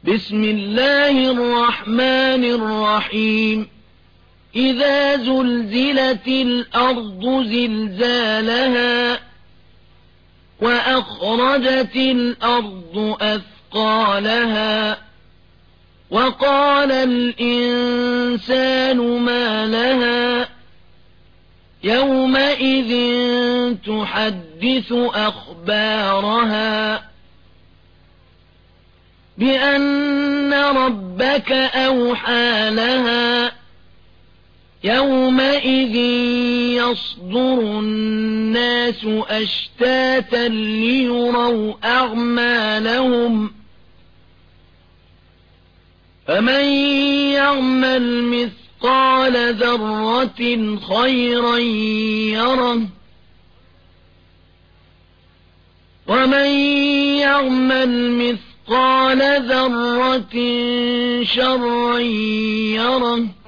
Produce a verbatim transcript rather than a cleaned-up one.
بسم الله الرحمن الرحيم إذا زلزلت الأرض زلزالها وأخرجت الأرض أثقالها وقال الإنسان ما لها يومئذ تحدث أخبارها بأن ربك أوحى لها يومئذ يصدر الناس أشتاتا ليروا أعمالهم فمن يعمل مثقال ذرة خيرا يره ومن يعمل مثقال ذرة شرا يره